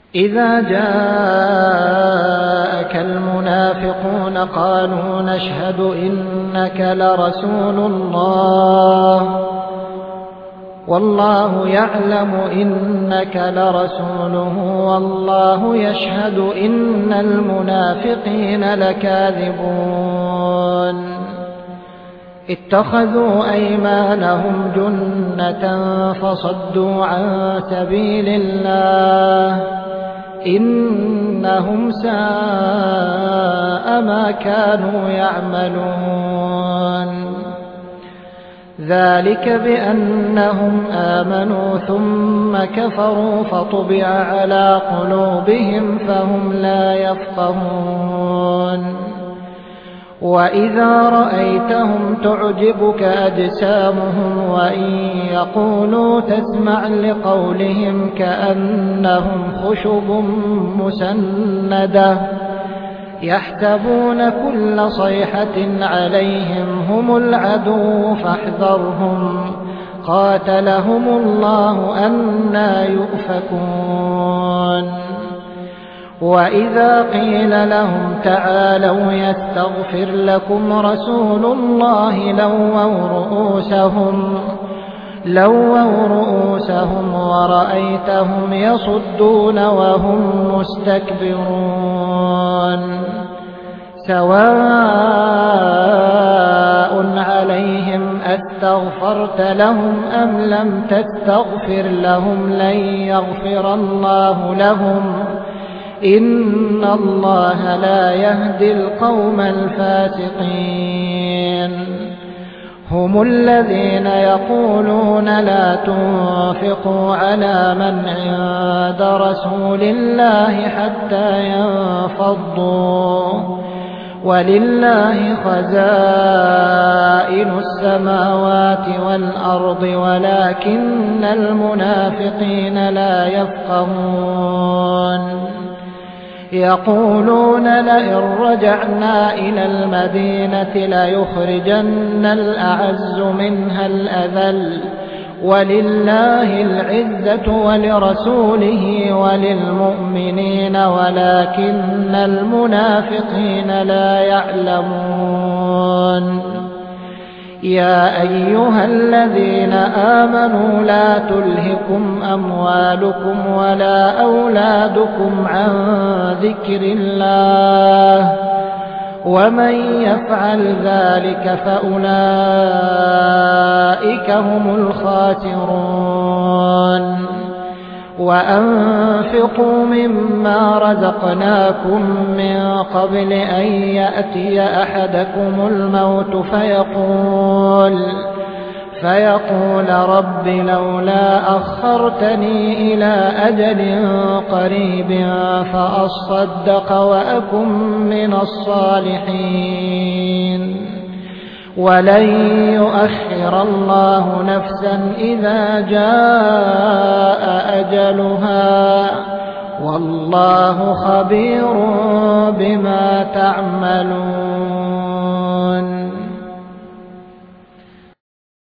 إذا جاءك المنافقون قالوا نشهد إنك لرسول الله والله يعلم إنك لرسوله والله يشهد إن المنافقين لكاذبون اتخذوا أيمانهم جنة فصدوا عن سبيل الله إنهم ساء ما كانوا يعملون ذلك بأنهم آمنوا ثم كفروا فطبع على قلوبهم فهم لا يفقهون وإذا رأيتهم تعجبك أجسامهم وإن يقولوا تسمع لقولهم كأنهم خشب مسندة يحسبون كل صيحة عليهم هم العدو فاحذرهم قاتلهم الله أنى يؤفكون وإذا قيل لهم تعالوا يستغفر لكم رسول الله لووا رؤوسهم ورأيتهم يصدون وهم مستكبرون سواء عليهم أستغفرت لهم أم لم تستغفر لهم لن يغفر الله لهم إن الله لا يهدي القوم الفاسقين هم الذين يقولون لا تنفقوا على من عند رسول الله حتى ينفضوا ولله خزائن السماوات والأرض ولكن المنافقين لا يفقهون يقولون لئن رجعنا إلى المدينة ليخرجن الأعز منها الأذل ولله العزة ولرسوله وللمؤمنين ولكن المنافقين لا يعلمون يا أيها الذين آمنوا لا تلهكم أموالكم ولا أولادكم عن ذكر الله ومن يفعل ذلك فأولئك هم الخاسرون وأنفقوا مما رزقناكم من قبل أن يأتي أحدكم الموت فيقول رب لولا أخرتني إلى أجل قريب فأصدق وأكن من الصالحين ولن يؤخر الله نفسا إذا جاء أجلها والله خبير بما تعملون